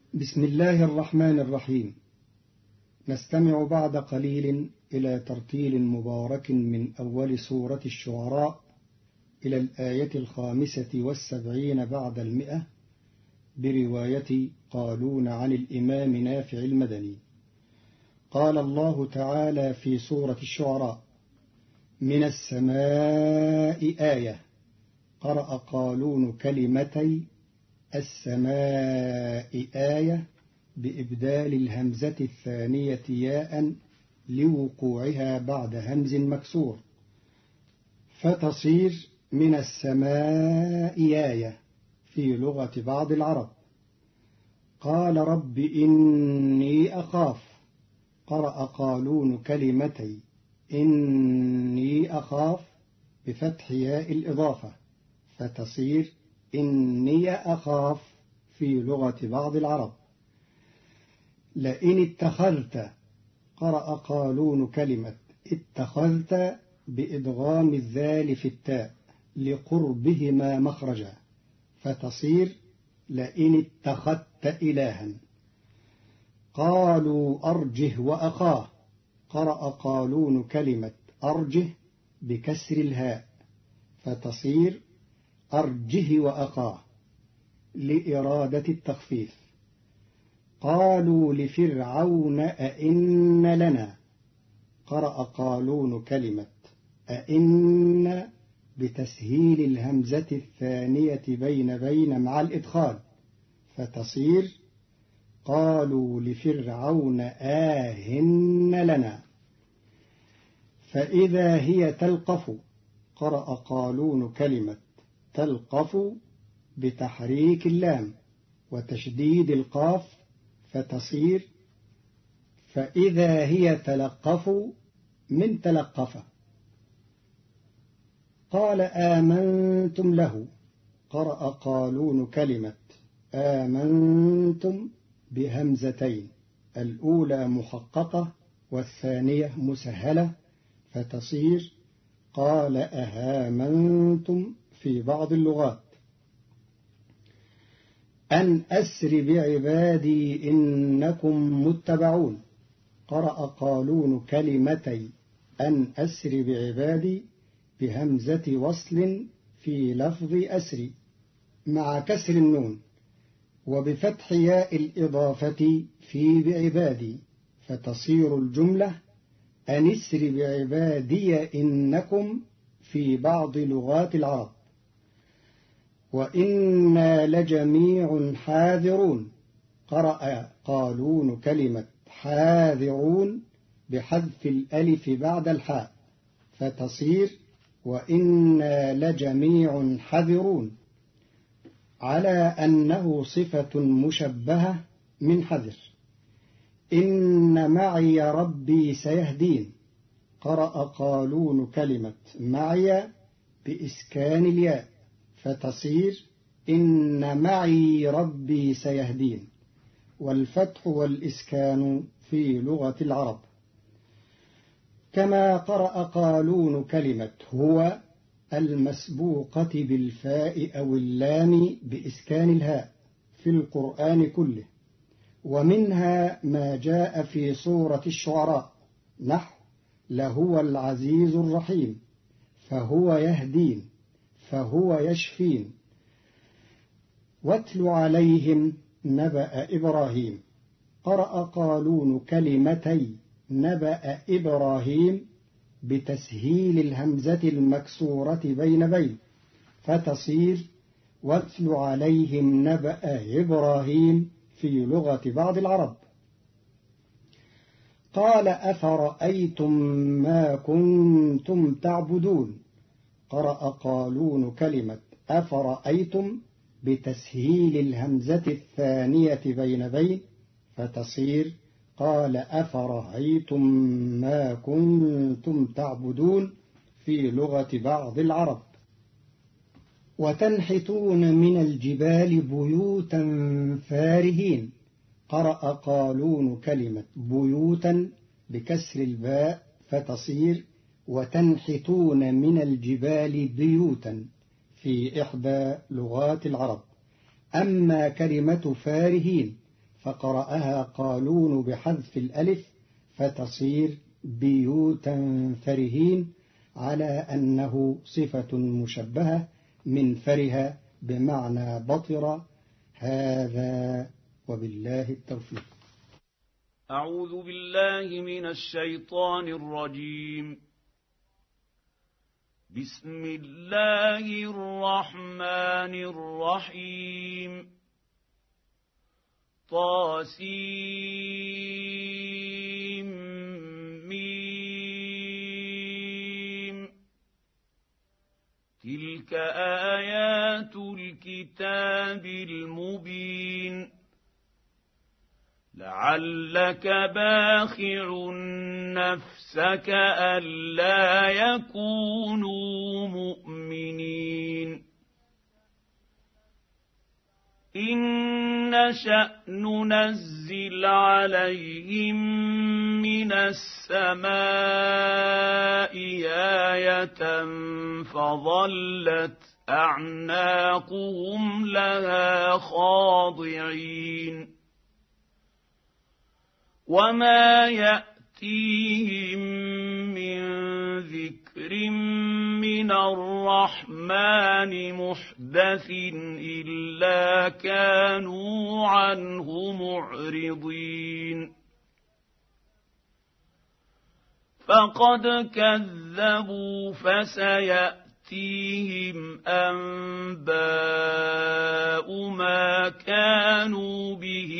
بسم الله الرحمن الرحيم. نستمع بعد قليل إلى ترتيل مبارك من أول سورة الشعراء إلى الآية 75 بعد 100 برواية قالون عن الإمام نافع المدني. قال الله تعالى في سورة الشعراء: من السماء آية. قرأ قالون كلمتي السماء آية بإبدال الهمزة الثانية ياء لوقوعها بعد همز مكسور، فتصير من السماء آية في لغة بعض العرب. قال رب إني أخاف. قرأ قالون كلمتي إني أخاف بفتح ياء الإضافة، فتصير إني أخاف في لغة بعض العرب. لئن اتخذت. قرأ قالون كلمة اتخذت بإدغام الذال في التاء لقربهما مخرجا، فتصير لئن اتخذت إلها. قالوا أرجه وأخاه. قرأ قالون كلمة أرجه بكسر الهاء، فتصير أرجه وأخاه لإرادة التخفيف. قالوا لفرعون أئن لنا. قرأ قالون كلمة أئن بتسهيل الهمزة الثانية بين مع الإدخال، فتصير قالوا لفرعون آهن لنا. فإذا هي تلقف. قرأ قالون كلمة تلقف بتحريك اللام وتشديد القاف، فتصير فإذا هي تلقف من تلقف. قال آمنتم له. قرأ قالون كلمة آمنتم بهمزتين، الأولى محققة والثانية مسهلة، فتصير قال أهامنتم في بعض اللغات. أن أسر بعبادي إنكم متبعون. قرأ قالون كلمتي أن أسر بعبادي بهمزة وصل في لفظ أسري مع كسر النون وبفتح ياء الإضافة في بعبادي، فتصير الجملة أن اسر بعبادي إنكم في بعض لغات العرب. وإنا لجميع حاذرون. قرأ قالون كلمة حاذرون بحذف الألف بعد الحاء، فتصير وإنا لجميع حذرون على أنه صفة مشبهة من حذر. إن معي ربي سيهدين. قرأ قالون كلمة معي بإسكان الياء، فتصير إن معي ربي سيهدين، والفتح والإسكان في لغة العرب. كما قرأ قالون كلمة هو المسبوقة بالفاء أو اللام بإسكان الهاء في القرآن كله، ومنها ما جاء في سورة الشعراء نحو لهو العزيز الرحيم، فهو يهدين، فهو يشفين. واتل عليهم نبأ إبراهيم. قرأ قالون كلمتي نبأ إبراهيم بتسهيل الهمزة المكسورة بين، فتصير واتل عليهم نبأ إبراهيم في لغة بعض العرب. قال أفرأيتم ما كنتم تعبدون. قرأ قالون كلمة أفرأيتم بتسهيل الهمزة الثانية بين، فتصير قال أفرأيتم ما كنتم تعبدون في لغة بعض العرب. وتنحتون من الجبال بيوتا فارهين. قرأ قالون كلمة بيوتا بكسر الباء، فتصير وتنحتون من الجبال بيوتا في إحدى لغات العرب. أما كلمة فارهين فقرأها قالون بحذف الألف فتصير بيوتا فرهين، على أنه صفة مشبهة من فره بمعنى بطر. هذا وبالله التوفيق. أعوذ بالله من الشيطان الرجيم. بسم الله الرحمن الرحيم. طاسيم. تلك آيات الكتاب المبين. لعلك باخع نفسك ألا يكونوا مؤمنين. إن نشأ ننزل عليهم من السماء آية فظلت أعناقهم لها خاضعين. وما يأتيهم من ذكر من الرحمن محدث إلا كانوا عنه معرضين. فقد كذبوا فسيأتيهم أنباء ما كانوا به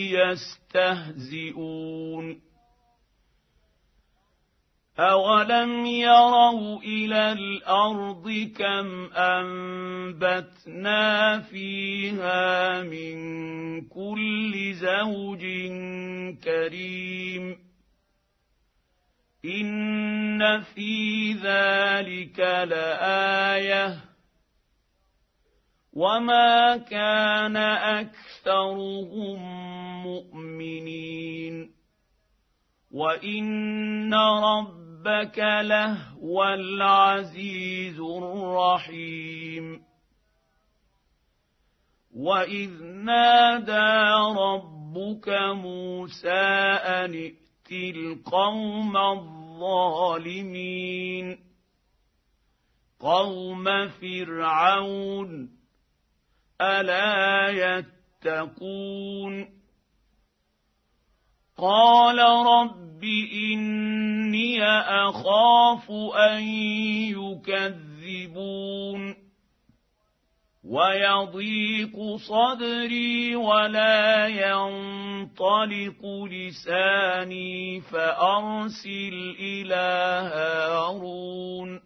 يستهزئون. أولم يروا إلى الأرض كم أنبتنا فيها من كل زوج كريم. إن في ذلك لآية وما كان أكثرهم مؤمنين وإن ربك لهو العزيز الرحيم. وإذ نادى ربك موسى أن ائت القوم الظالمين قوم فرعون ألا يتقون. قال رب إني أخاف أن يكذبون ويضيق صدري ولا ينطلق لساني فأرسل إلى هارون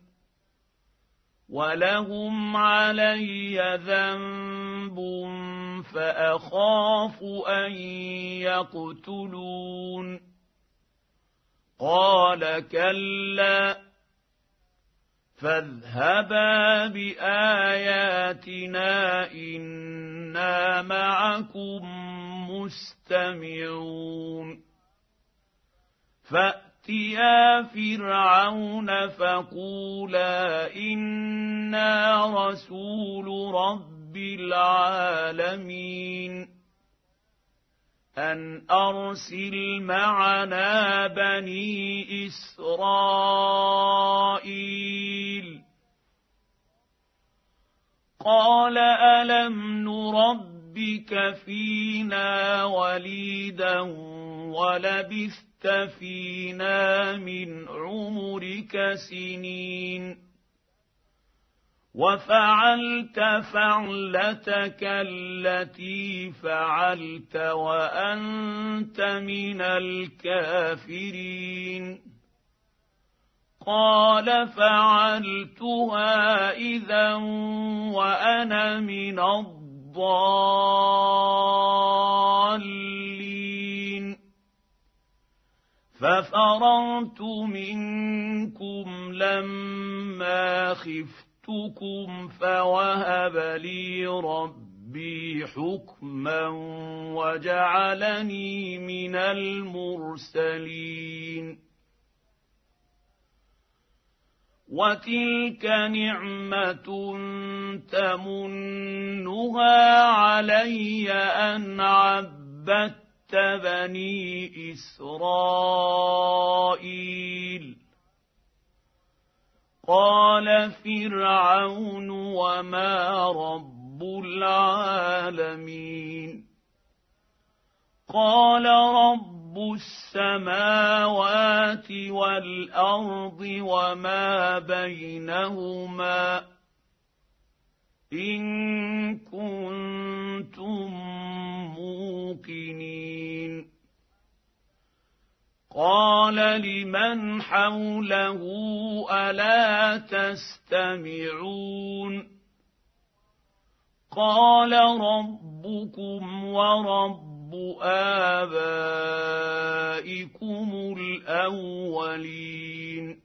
ولهم علي ذنب فأخاف أن يقتلون. قال كلا فاذهبا بآياتنا إنا معكم مستمعون. فأتيا فرعون فقولا إنا رسول رب العالمين أن أرسل معنا بني إسرائيل. قال ألم نربك فينا وليدا ولبثت فينا من عمرك سنين وفعلت فعلتك التي فعلت وأنت من الكافرين. قال فعلتها إذا وأنا من الضالين. ففررت منكم لما خفتكم فوهب لي ربي حكما وجعلني من المرسلين. وتلك نعمة تمنها علي أن عبدت بني إسرائيل قال فرعون وما رب العالمين قال رب السماوات والأرض وما بينهما إن كنتم موقنين قال لمن حوله ألا تستمعون قال ربكم ورب آبائكم الأولين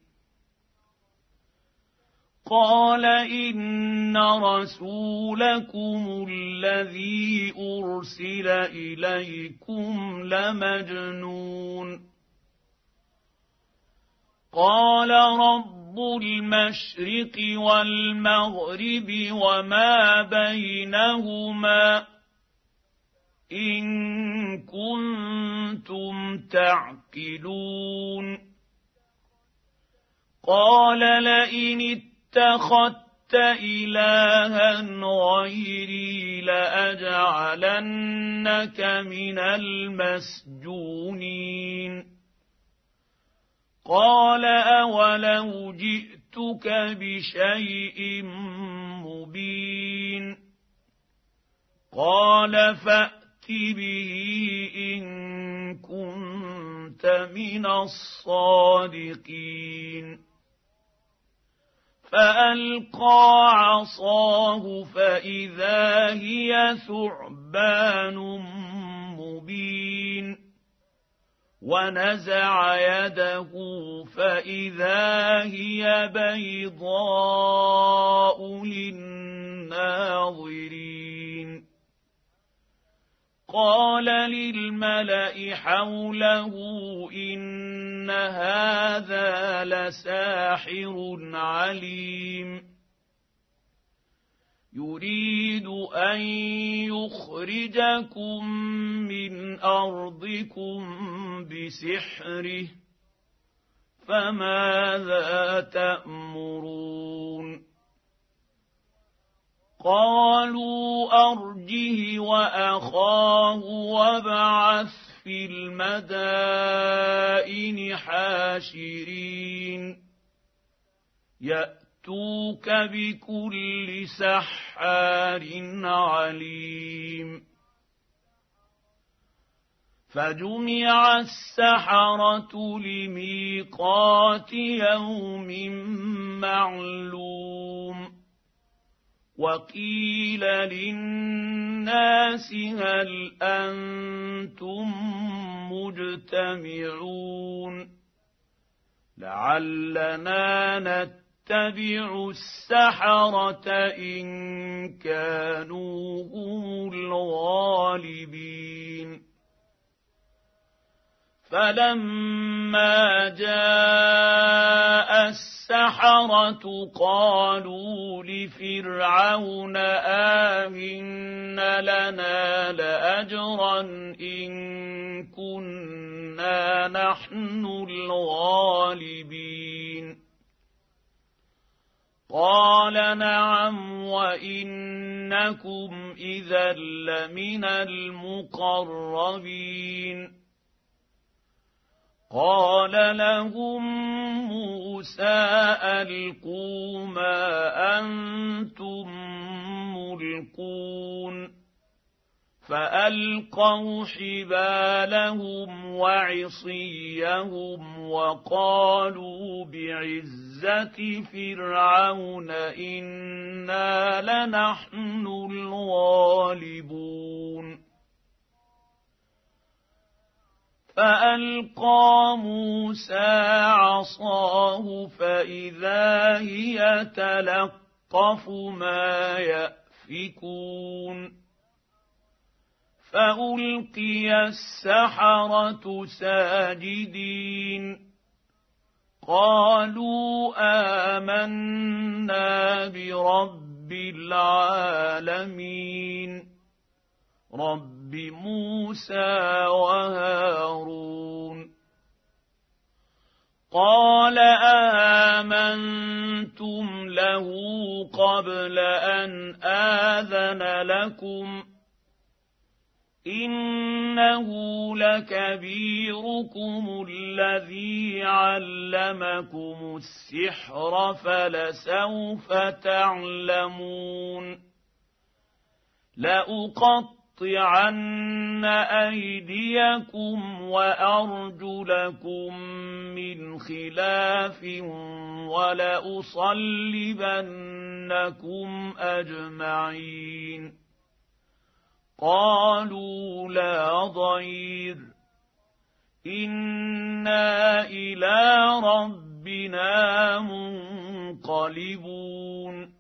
قال إن رسولكم الذي أرسل إليكم لمجنون قال رب المشرق والمغرب وما بينهما إن كنتم تعقلون قال لئن اتخذت إلها غيري لأجعلنك من المسجونين قال أولو جئتك بشيء مبين قال فأت به إن كنت من الصادقين فألقى عصاه فإذا هي ثعبان مبين ونزع يده فإذا هي بيضاء للناظرين قال للملأ حوله إن هذا لساحر عليم يريد أن يخرجكم من أرضكم بسحره فماذا تأمرون قالوا أرجه وأخاه وابعث في المدائن حاشرين يأتوك بكل سحار عليم فجمع السحرة لميقات يوم معلوم وقيل للناس هل أنتم مجتمعون لعلنا نتبع السحرة إن كانوا هم الغالبين فلما جاء السحرة قالوا لفرعون آمن لنا لأجرا إن كنا نحن الغالبين قال نعم وإنكم إذا لمن المقربين قال لهم موسى ألقوا ما أنتم ملقون فألقوا حبالهم وعصيهم وقالوا بعزة فرعون إنا لنحن الغالبون فألقى موسى عصاه فإذا هي تلقف ما يأفكون فألقي السحرة ساجدين قالوا آمنا برب العالمين رب بموسى وهارون قال آمنتم له قبل أن آذن لكم إنه لكبيركم الذي علمكم السحر فلسوف تعلمون لأقطعن أيديكم وأرجلكم من خلاف ولأصلبنكم أجمعين قالوا لا ضير إنا إلى ربنا منقلبون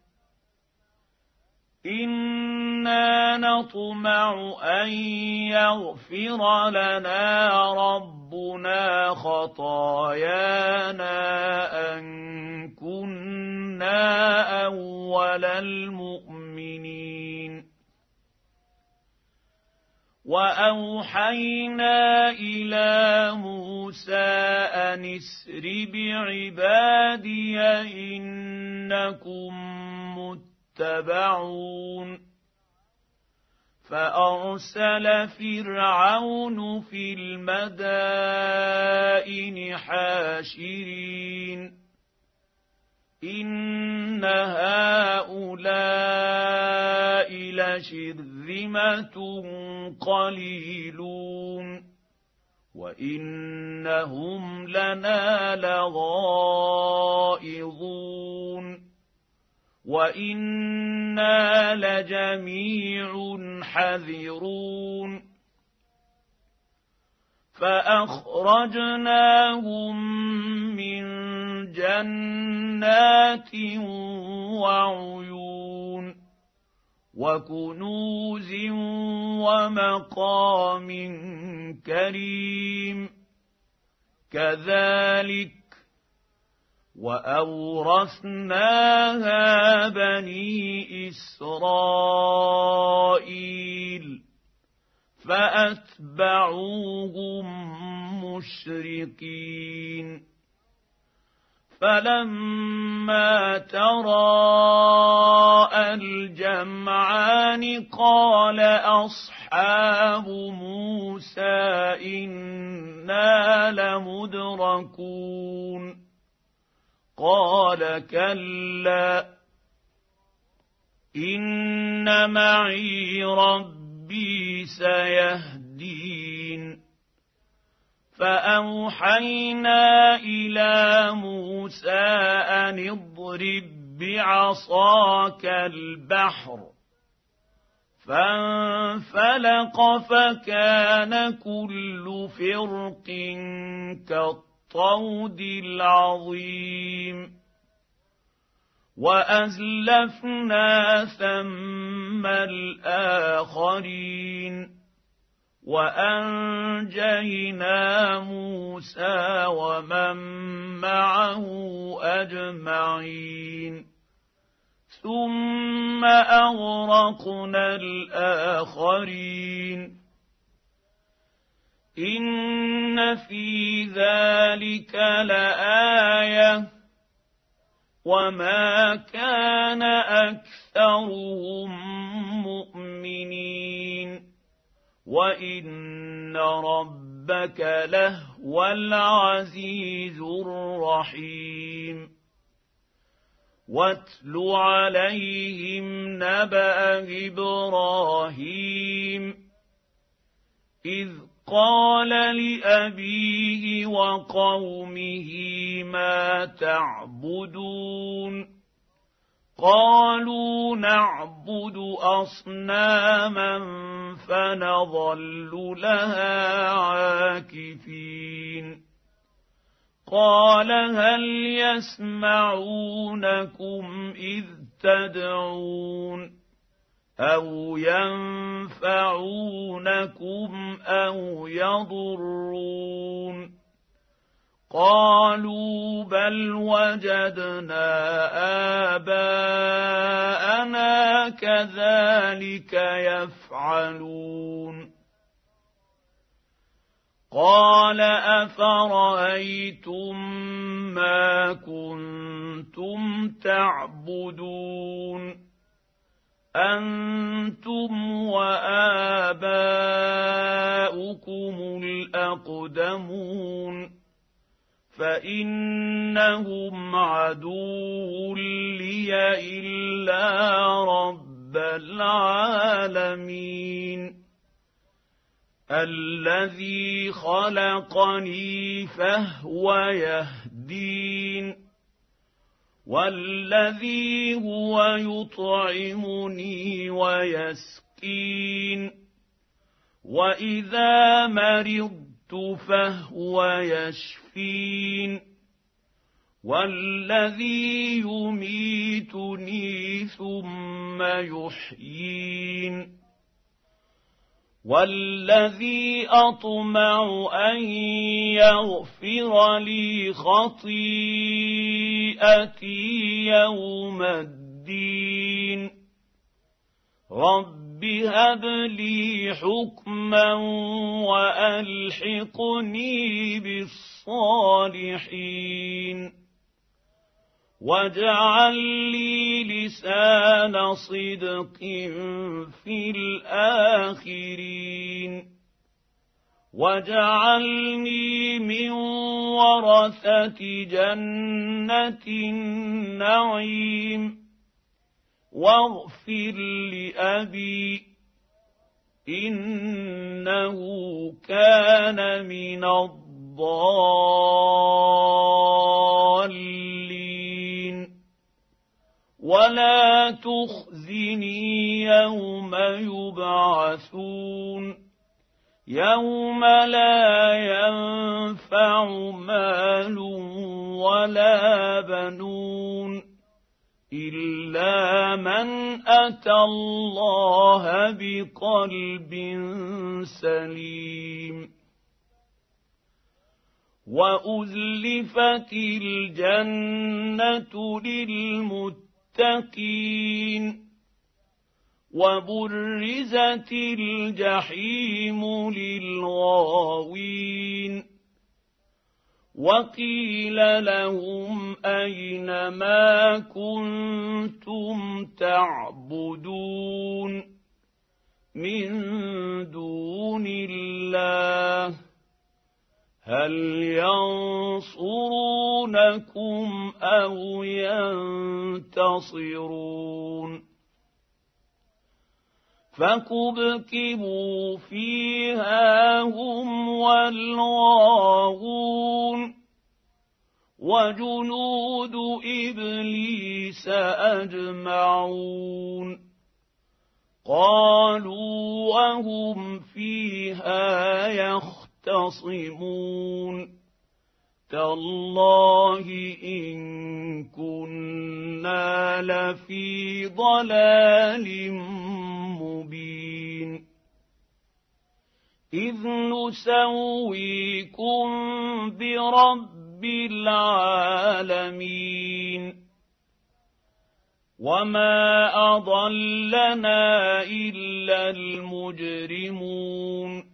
إنا نطمع أن يغفر لنا ربنا خطايانا أن كنا أول المؤمنين وأوحينا إلى موسى أن اسر بعبادي إنكم متبعون فأرسل فرعون في المدائن حاشرين إن هؤلاء لشرذمة قليلون وإنهم لنا لغائظون وإنا لجميع حذرون فأخرجناهم من جنات وعيون وكنوز ومقام كريم كذلك وأورثناها بني إسرائيل فأتبعوهم مشرقين فلما تراءى الجمعان قال أصحاب موسى إنا لمدركون قال كلا إن معي ربي سيهدين فأوحينا إلى موسى أن اضرب بعصاك البحر فانفلق فكان كل فرق كالطود العظيم وأزلفنا ثم الآخرين وأنجينا موسى ومن معه أجمعين ثم أغرقنا الآخرين إن في ذلك لآية وما كان أكثرهم مؤمنين وإن ربك لهو العزيز الرحيم واتل عليهم نبأ إبراهيم إذ قال لأبيه وقومه ما تعبدون قالوا نعبد أصناما فنظل لها عاكفين قال هل يسمعونكم إذ تدعون أو ينفعونكم أو يضرون قالوا بل وجدنا آباءنا كذلك يفعلون قال أفرأيتم ما كنتم تعبدون أنتم وآباؤكم الأقدمون فإنهم عدو لي إلا رب العالمين الذي خلقني فهو يهدين والذي هو يطعمني ويسقين وإذا مرضت فهو يشفين والذي يميتني ثم يحيين والذي أطمع أن يغفر لي خطيئتي يوم الدين رب هب لي حكما وألحقني بالصالحين واجعل لي لسان صدق في الآخرين واجعلني من ورثة جنة النعيم واغفر لأبي إنه كان من الضالين ولا تخزني يوم يبعثون يوم لا ينفع مال ولا بنون إلا من أتى الله بقلب سليم وأزلفت الجنة للمتقين وبرزت الجحيم للغاوين وقيل لهم أين ما كنتم تعبدون من دون الله هل ينصرونكم أو ينتصرون فكبكبوا فيها هم والغاوون وجنود إبليس أجمعون قالوا وهم فيها يختصمون تالله إن كنا لفي ضلال مبين إذ نسويكم برب العالمين وما أضلنا إلا المجرمون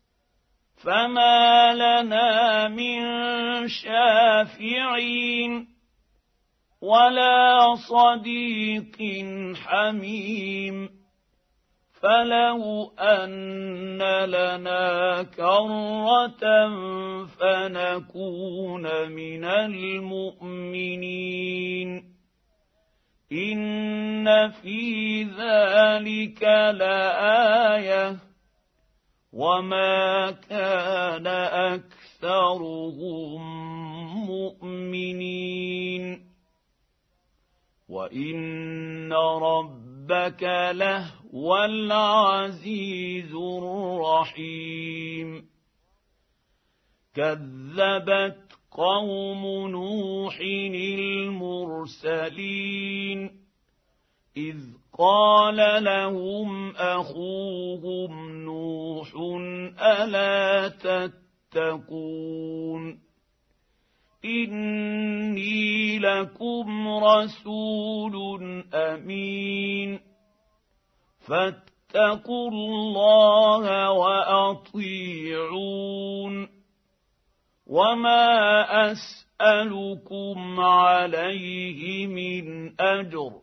فما لنا من شافعين ولا صديق حميم فلو أن لنا كرة فنكون من المؤمنين إن في ذلك لآية وما كان أكثرهم مؤمنين وإن ربك لهو العزيز الرحيم كذبت قوم نوح المرسلين إذ قال لهم أخوهم نوح ألا تتقون إني لكم رسول أمين فاتقوا الله وأطيعون وما أسألكم عليه من أجر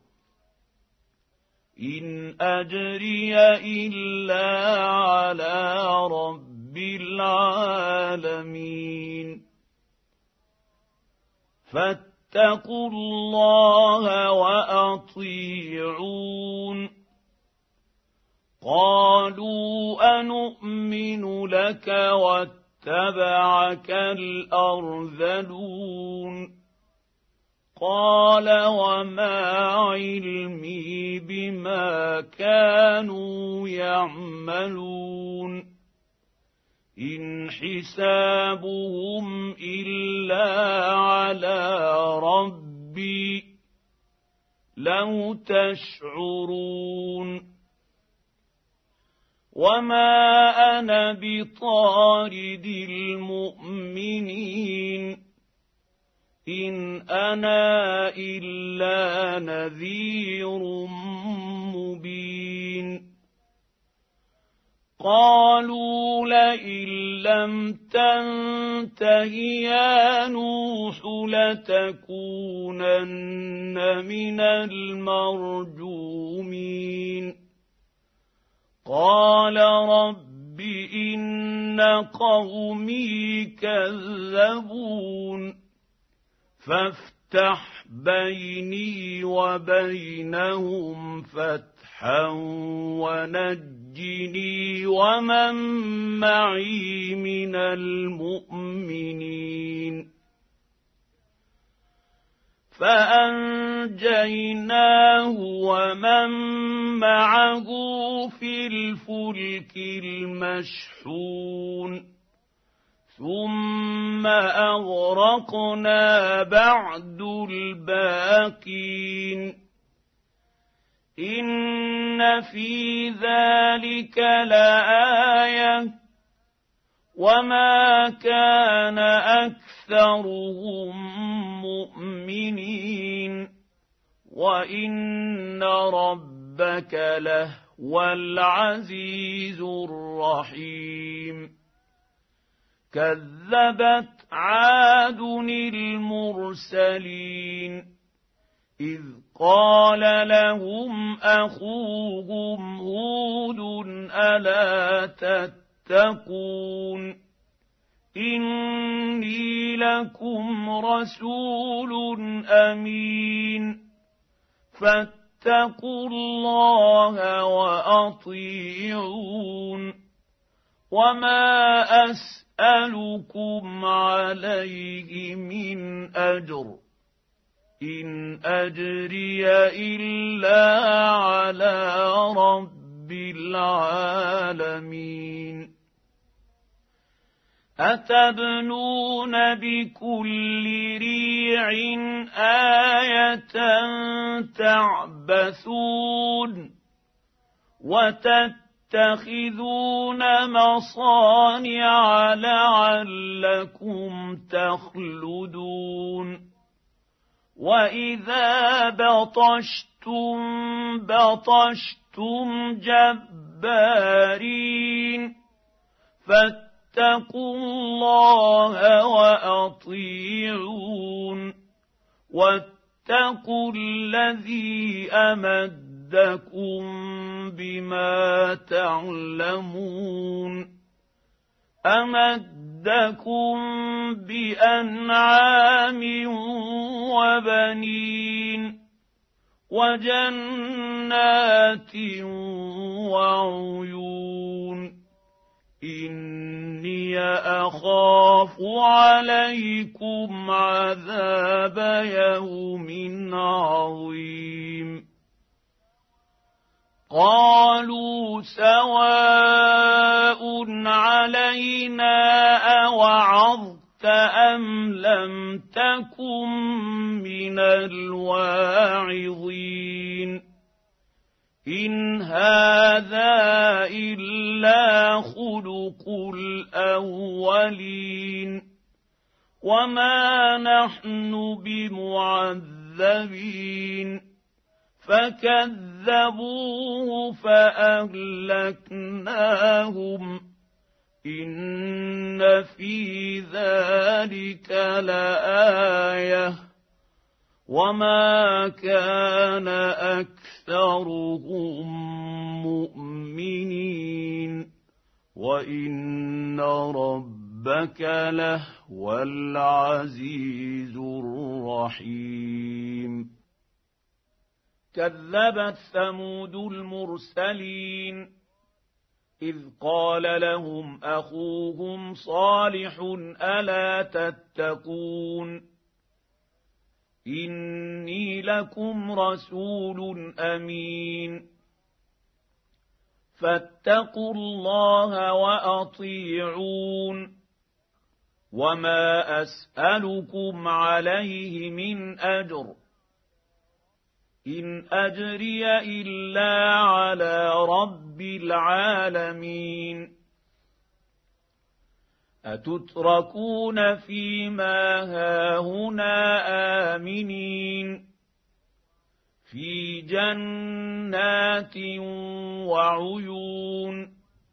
إن أجري إلا على رب العالمين فاتقوا الله وأطيعون قالوا أنؤمن لك واتبعك الأرذلون قال وما علمي بما كانوا يعملون إن حسابهم إلا على ربي لو تشعرون وما أنا بطارد المؤمنين إن أنا إلا نذير مبين قالوا لئن لم تنته يا نوح لتكونن من المرجومين قال رب إن قومي كذبون فافتح بيني وبينهم فتحا ونجني ومن معي من المؤمنين فأنجيناه ومن معه في الفلك المشحون ثم أغرقنا بعد الباقين إن في ذلك لآية وما كان أكثرهم مؤمنين وإن ربك لهو العزيز الرحيم كذبت عاد المرسلين إذ قال لهم أخوهم هود ألا تتقون إني لكم رسول أمين فاتقوا الله وأطيعون وما أسألكم عليه من أجر إن أجري إلا على رب العالمين أتبنون بكل ريع آية تعبثون وتتخذون مصانع لعلكم تخلدون وإذا بطشتم بطشتم جبارين فاتقوا الله وأطيعون واتقوا الذي أمدكم بما تعلمون أمدكم بأنعام وبنين وجنات وعيون إني أخاف عليكم عذاب يوم عظيم قالوا سواء علينا أوعظت أم لم تكن من الواعظين إن هذا إلا خلق الأولين وما نحن بمعذبين فكذبوه فأهلكناهم إن إن في ذلك لآية وما كان أكثرهم مؤمنين وإن ربك لهو العزيز الرحيم. كذبت ثمود المرسلين إذ قال لهم أخوهم صالح ألا تتقون إني لكم رسول أمين فاتقوا الله وأطيعون وما أسألكم عليه من أجر إن أجري إلا على رب العالمين أتتركون فيما هاهنا آمنين في جنات وعيون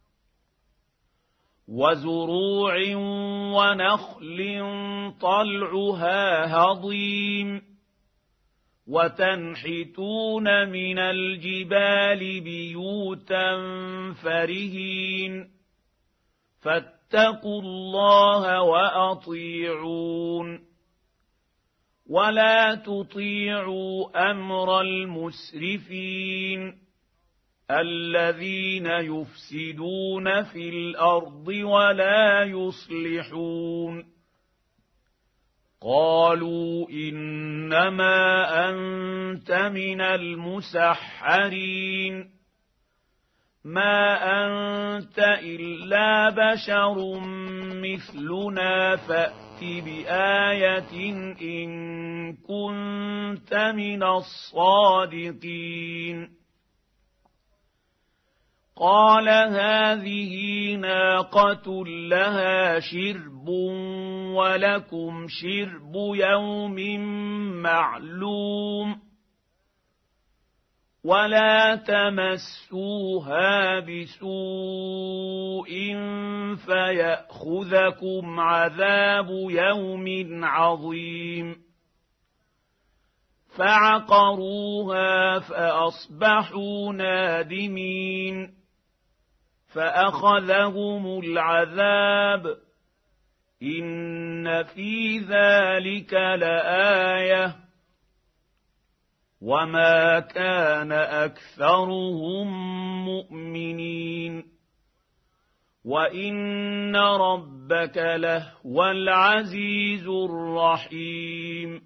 وزروع ونخل طلعها هضيم وتنحتون من الجبال بيوتا فرهين فاتقوا الله وأطيعون ولا تطيعوا أمر المسرفين الذين يفسدون في الأرض ولا يصلحون قالوا إنما أنت من المسحرين ما أنت إلا بشر مثلنا فأت بآية إن كنت من الصادقين قال هذه ناقة لها شرب ولكم شرب يوم معلوم ولا تمسوها بسوء فيأخذكم عذاب يوم عظيم فعقروها فأصبحوا نادمين فأخذهم العذاب إن في ذلك لآية وما كان أكثرهم مؤمنين وإن ربك لهو العزيز الرحيم.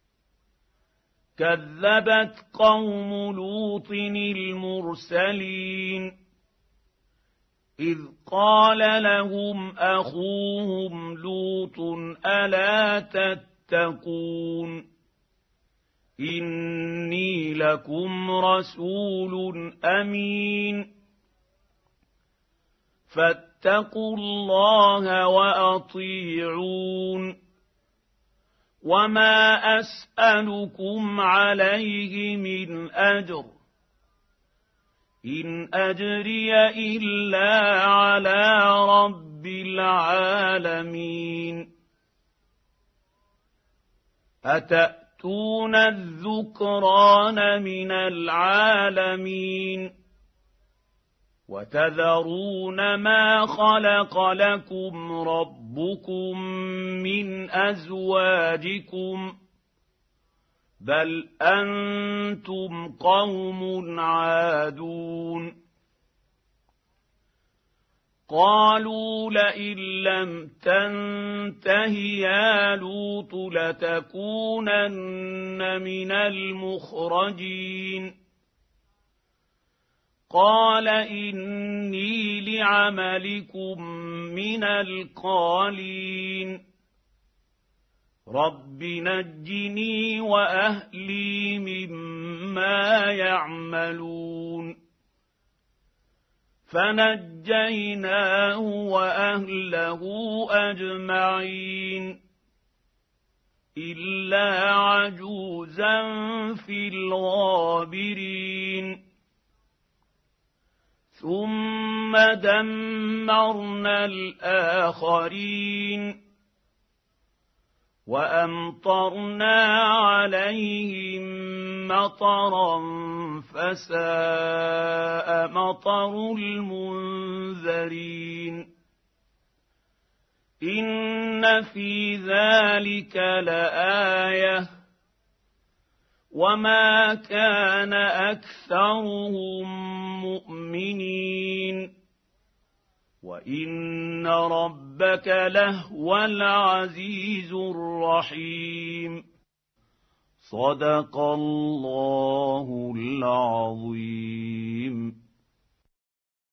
كذبت قوم لوط المرسلين إذ قال لهم أخوهم لوط ألا تتقون إني لكم رسول أمين فاتقوا الله وأطيعون وما أسألكم عليه من أجر إن أجري إلا على رب العالمين أتأتون الذكران من العالمين وتذرون ما خلق لكم ربكم من أزواجكم بل أنتم قوم عادون قالوا لئن لم تنته يا لوط لتكونن من المخرجين قال إني لعملكم من القالين رب نجني وأهلي مما يعملون فنجيناه وأهله أجمعين إلا عجوزا في الغابرين ثم دمرنا الآخرين وأمطرنا عليهم مطرا فساء مطر المنذرين إن في ذلك لآية وما كان أكثرهم مؤمنين وإن ربك لهو العزيز الرحيم صدق الله العظيم.